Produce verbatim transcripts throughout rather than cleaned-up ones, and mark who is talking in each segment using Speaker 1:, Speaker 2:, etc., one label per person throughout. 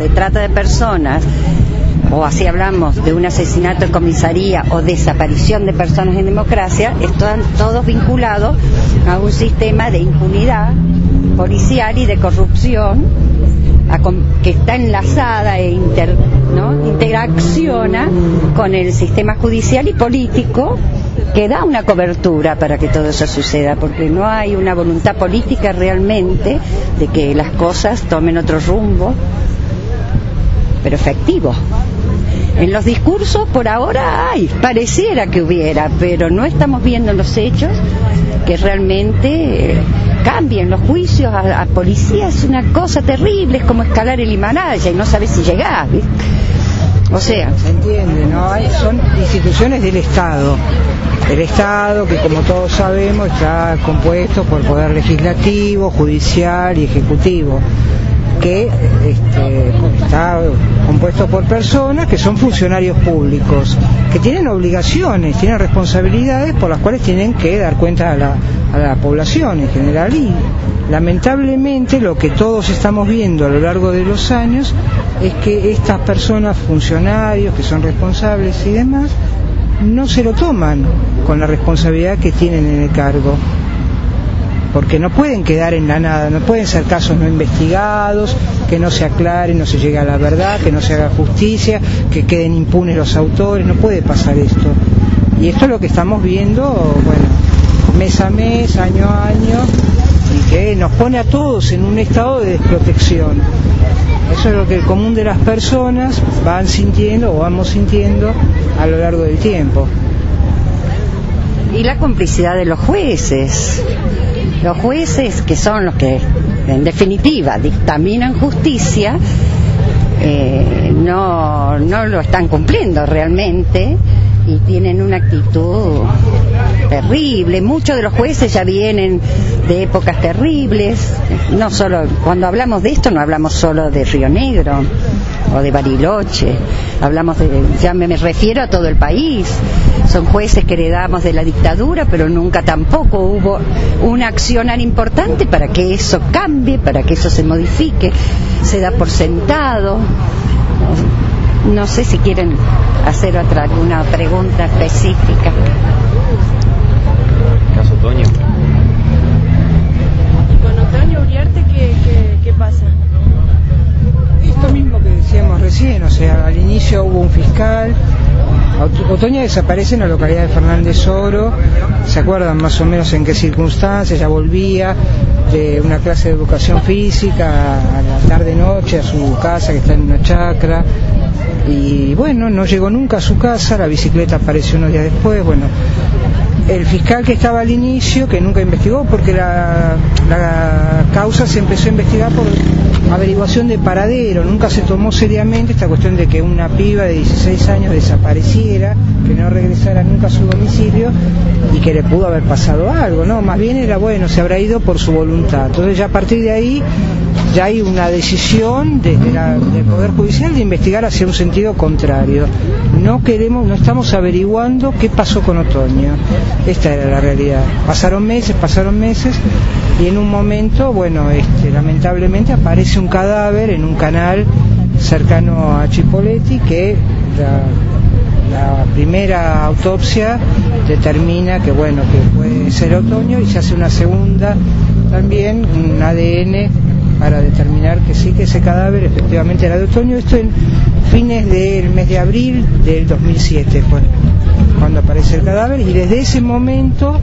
Speaker 1: de trata de personas, o así hablamos de un asesinato en comisaría o desaparición de personas en democracia, están todos vinculados a un sistema de impunidad policial y de corrupción a, que está enlazada e inter, ¿no? interacciona con el sistema judicial y político, que da una cobertura para que todo eso suceda, porque no hay una voluntad política realmente de que las cosas tomen otro rumbo, pero efectivo. En los discursos por ahora hay, pareciera que hubiera, pero no estamos viendo en los hechos que realmente eh, cambien los juicios a, a policía. Es una cosa terrible, es como escalar el Himalaya y no sabes si llegás, ¿viste? O sea,
Speaker 2: se entiende, ¿no? Hay, son instituciones del Estado. El Estado, que como todos sabemos está compuesto por poder legislativo, judicial y ejecutivo, que este, está compuesto por personas que son funcionarios públicos, que tienen obligaciones, tienen responsabilidades por las cuales tienen que dar cuenta a la, a la población en general, y lamentablemente lo que todos estamos viendo a lo largo de los años es que estas personas, funcionarios que son responsables y demás, no se lo toman con la responsabilidad que tienen en el cargo, porque no pueden quedar en la nada, no pueden ser casos no investigados, que no se aclaren, no se llegue a la verdad, que no se haga justicia, que queden impunes los autores. No puede pasar esto, y esto es lo que estamos viendo, bueno, mes a mes, año a año, y que nos pone a todos en un estado de desprotección. Eso es lo que el común de las personas van sintiendo o vamos sintiendo a lo largo del tiempo.
Speaker 1: Y la complicidad de los jueces, los jueces que son los que en definitiva dictaminan justicia, eh, no, no lo están cumpliendo realmente y tienen una actitud terrible. Muchos de los jueces ya vienen de épocas terribles. No solo, cuando hablamos de esto no hablamos solo de Río Negro o de Bariloche, hablamos de, ya me, me refiero a todo el país. Son jueces que heredamos de la dictadura, pero nunca tampoco hubo una accionar importante para que eso cambie, para que eso se modifique. Se da por sentado. No sé si quieren hacer otra alguna pregunta específica.
Speaker 3: Caso Otoño.
Speaker 4: ¿Y con Otoño Uriarte qué, qué, qué pasa?
Speaker 2: Esto mismo que decíamos recién, o sea, al inicio hubo un fiscal. Otoño desaparece en la localidad de Fernández Oro. ¿Se acuerdan más o menos en qué circunstancias? Ya volvía de una clase de educación física a la tarde-noche a su casa, que está en una chacra, y bueno, no llegó nunca a su casa. La bicicleta apareció unos días después. Bueno, el fiscal que estaba al inicio, que nunca investigó, porque la, la causa se empezó a investigar por averiguación de paradero, nunca se tomó seriamente esta cuestión de que una piba de dieciséis años desapareciera, que no regresara nunca a su domicilio y que le pudo haber pasado algo, ¿no? Más bien era, bueno, se habrá ido por su voluntad. Entonces ya a partir de ahí ya hay una decisión desde la, del Poder Judicial de investigar hacia un sentido contrario. No queremos, no estamos averiguando qué pasó con Otoño. Esta era la realidad. Pasaron meses, pasaron meses, y en un momento, bueno, este, lamentablemente aparece un cadáver en un canal cercano a Chipoleti, que la, la primera autopsia determina que, bueno, que puede ser Otoño, y se hace una segunda también, un A D N, para determinar que sí, que ese cadáver efectivamente era de Otoño. Esto en fines del mes de abril del dos mil siete fue cuando aparece el cadáver, y desde ese momento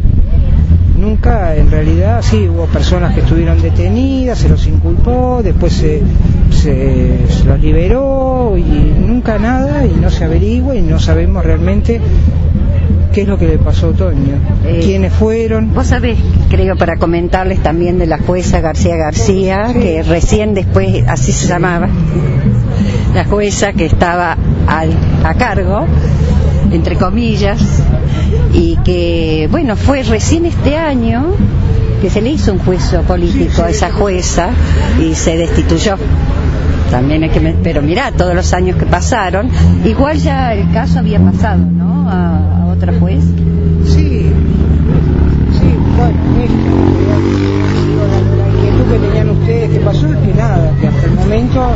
Speaker 2: nunca, en realidad, sí, hubo personas que estuvieron detenidas, se los inculpó, después se, se, se los liberó, y nunca nada, y no se averigua, y no sabemos realmente qué es lo que le pasó a Otoño, eh, quiénes fueron.
Speaker 1: Vos sabés, creo, para comentarles también de la jueza García García, sí, que recién después, así se llamaba, la jueza que estaba al, a cargo, entre comillas, y que, bueno, fue recién este año que se le hizo un juicio político a esa jueza y se destituyó. También es que me, pero mirá, todos los años que pasaron, igual ya el caso había pasado, ¿no? A, a otra juez.
Speaker 2: Sí, sí, bueno, esto, la, la inquietud que tenían ustedes, que pasó es que nada, que hasta el momento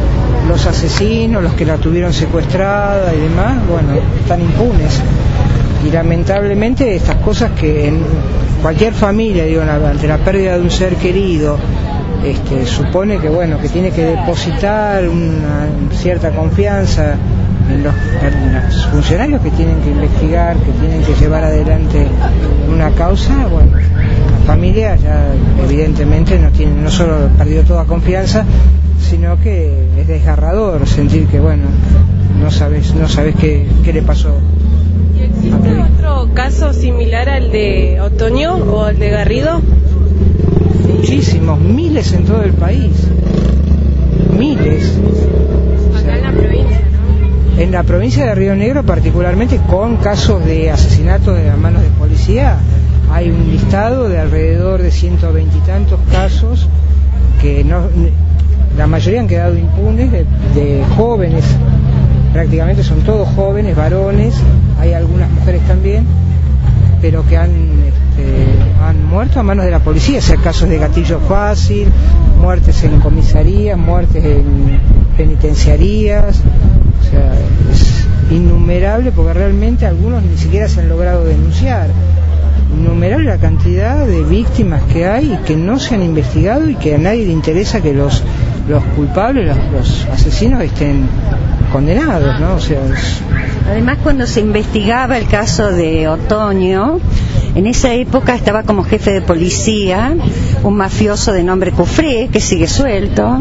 Speaker 2: los asesinos, los que la tuvieron secuestrada y demás, bueno, están impunes. Y lamentablemente estas cosas que en cualquier familia, digo, ante la pérdida de un ser querido, este, supone que bueno, que tiene que depositar una cierta confianza en los, en los funcionarios que tienen que investigar, que tienen que llevar adelante una causa. Bueno, la familia ya evidentemente no tiene, no solo perdió toda confianza, sino que es desgarrador sentir que bueno, no sabes, no sabes qué, qué le pasó.
Speaker 4: ¿Y existe otro caso similar al de Otoño o al de Garrido?
Speaker 2: Muchísimos, miles en todo el país, miles.
Speaker 4: Acá en la provincia, ¿no?
Speaker 2: En la provincia de Río Negro particularmente, con casos de asesinatos de las manos de policía, hay un listado de alrededor de ciento veinte y tantos casos que no, la mayoría han quedado impunes, de, de jóvenes, prácticamente son todos jóvenes, varones, hay algunas mujeres también, pero que han, este, han muerto a manos de la policía, o sea, casos de gatillo fácil, muertes en comisarías, muertes en penitenciarías, o sea, es innumerable porque realmente algunos ni siquiera se han logrado denunciar. Innumerable la cantidad de víctimas que hay y que no se han investigado y que a nadie le interesa que los, los culpables, los, los asesinos estén condenados, ¿no? O sea, es...
Speaker 1: Además, cuando se investigaba el caso de Otoño, en esa época estaba como jefe de policía un mafioso de nombre Cufré, que sigue suelto,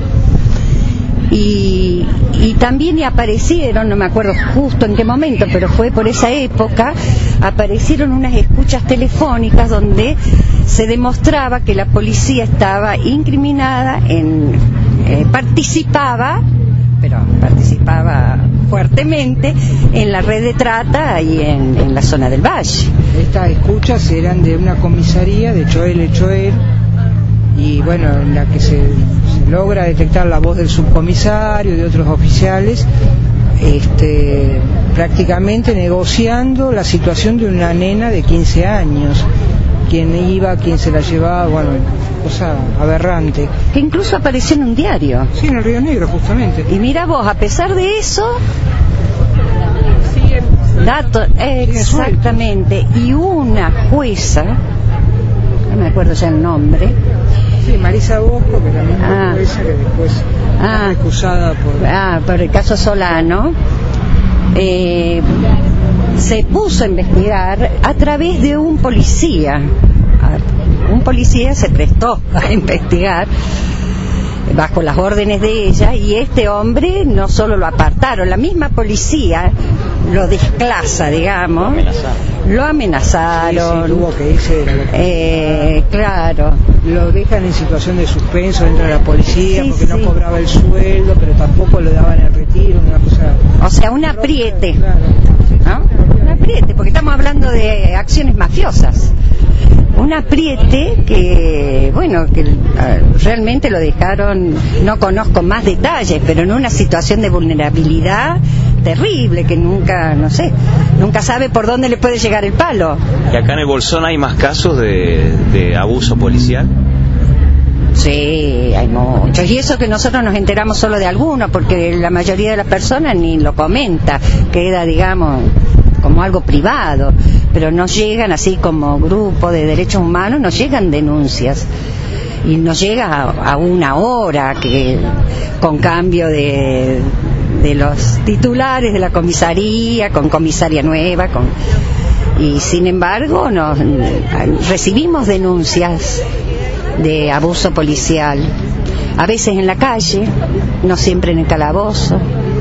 Speaker 1: y, y también aparecieron, no me acuerdo justo en qué momento, pero fue por esa época, aparecieron unas escuchas telefónicas donde se demostraba que la policía estaba incriminada, en eh, participaba, pero participaba fuertemente en la red de trata y en, en la zona del Valle.
Speaker 2: Estas escuchas eran de una comisaría de Choel y Choel, y bueno, en la que se, se logra detectar la voz del subcomisario y de otros oficiales, este, prácticamente negociando la situación de una nena de quince años, quién iba, quién se la llevaba, bueno, cosa aberrante.
Speaker 1: Que incluso apareció en un diario.
Speaker 2: Sí, en el Río Negro, justamente.
Speaker 1: Y mira vos, a pesar de eso,
Speaker 4: Siguen
Speaker 1: datos, exactamente, y una jueza, no me acuerdo ya el nombre.
Speaker 2: Sí, Marisa Bosco, que es la misma
Speaker 1: Ah.
Speaker 2: jueza que después
Speaker 1: Ah.
Speaker 2: fue acusada por...
Speaker 1: Ah, por el caso Solano, eh, se puso a investigar a través de un policía. Un policía se prestó a investigar bajo las órdenes de ella, y este hombre no solo lo apartaron, la misma policía lo desclasa, digamos, lo amenazaron,
Speaker 2: Sí, sí, tuvo que irse de la localidad.
Speaker 1: eh, claro,
Speaker 2: Lo dejan en situación de suspenso dentro de la policía,
Speaker 1: Sí,
Speaker 2: porque
Speaker 1: sí.
Speaker 2: no cobraba el sueldo, pero tampoco le daban el retiro, una cosa...
Speaker 1: o sea, un apriete,
Speaker 2: Claro.
Speaker 1: ¿no? Un apriete, porque estamos hablando de acciones mafiosas. Un apriete que, bueno, que uh, realmente lo dejaron, no conozco más detalles, pero en una situación de vulnerabilidad terrible, que nunca, no sé, nunca sabe por dónde le puede llegar el palo.
Speaker 3: ¿Y acá en el Bolsón hay más casos de, de abuso policial?
Speaker 1: Sí, hay muchos. Y eso que nosotros nos enteramos solo de algunos, porque la mayoría de las personas ni lo comenta, queda, digamos, como algo privado, pero nos llegan así como grupo de derechos humanos, nos llegan denuncias y nos llega a, a una hora, que con cambio de, de los titulares de la comisaría, con comisaria nueva, con, y sin embargo nos recibimos denuncias de abuso policial, a veces en la calle, no siempre en el calabozo.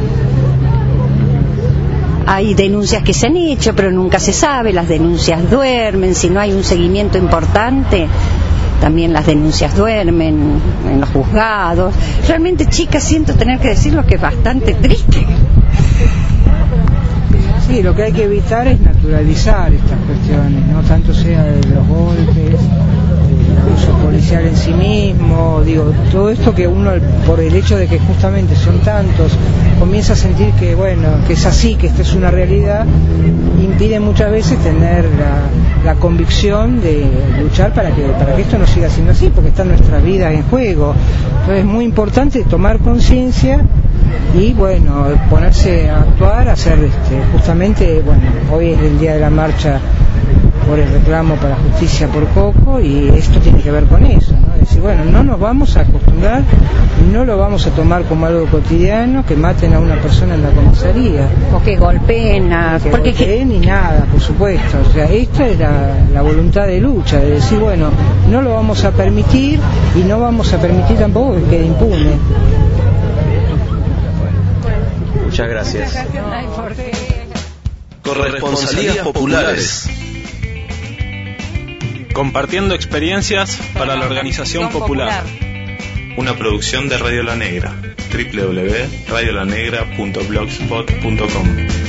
Speaker 1: Hay denuncias que se han hecho, pero nunca se sabe, las denuncias duermen, si no hay un seguimiento importante, también las denuncias duermen en los juzgados. Realmente, chicas, siento tener que decirlo que es bastante triste.
Speaker 2: Sí, lo que hay que evitar es naturalizar estas cuestiones, no tanto sea de los golpes, el abuso policial en sí mismo, digo, todo esto que uno, por el hecho de que justamente son tantos, comienza a sentir que, bueno, que es así, que esta es una realidad, impide muchas veces tener la, la convicción de luchar para que, para que esto no siga siendo así, porque está nuestra vida en juego. Entonces es muy importante tomar conciencia y bueno, ponerse a actuar, hacer este, justamente, bueno, hoy es el día de la marcha por el reclamo para justicia por Coco, y esto tiene que ver con eso, ¿no? Es decir, bueno, no nos vamos a acostumbrar, no lo vamos a tomar como algo cotidiano, que maten a una persona en la comisaría.
Speaker 1: O que golpeen a...
Speaker 2: Que
Speaker 1: porque
Speaker 2: golpeen ni nada, por supuesto. O sea, esta es la, la voluntad de lucha, de decir, bueno, no lo vamos a permitir y no vamos a permitir tampoco que quede impune.
Speaker 3: Muchas gracias.
Speaker 5: Corresponsalías populares.
Speaker 6: Compartiendo experiencias para la organización popular.
Speaker 5: Una producción de Radio La Negra. doble u doble u doble u punto radio la negra punto blogspot punto com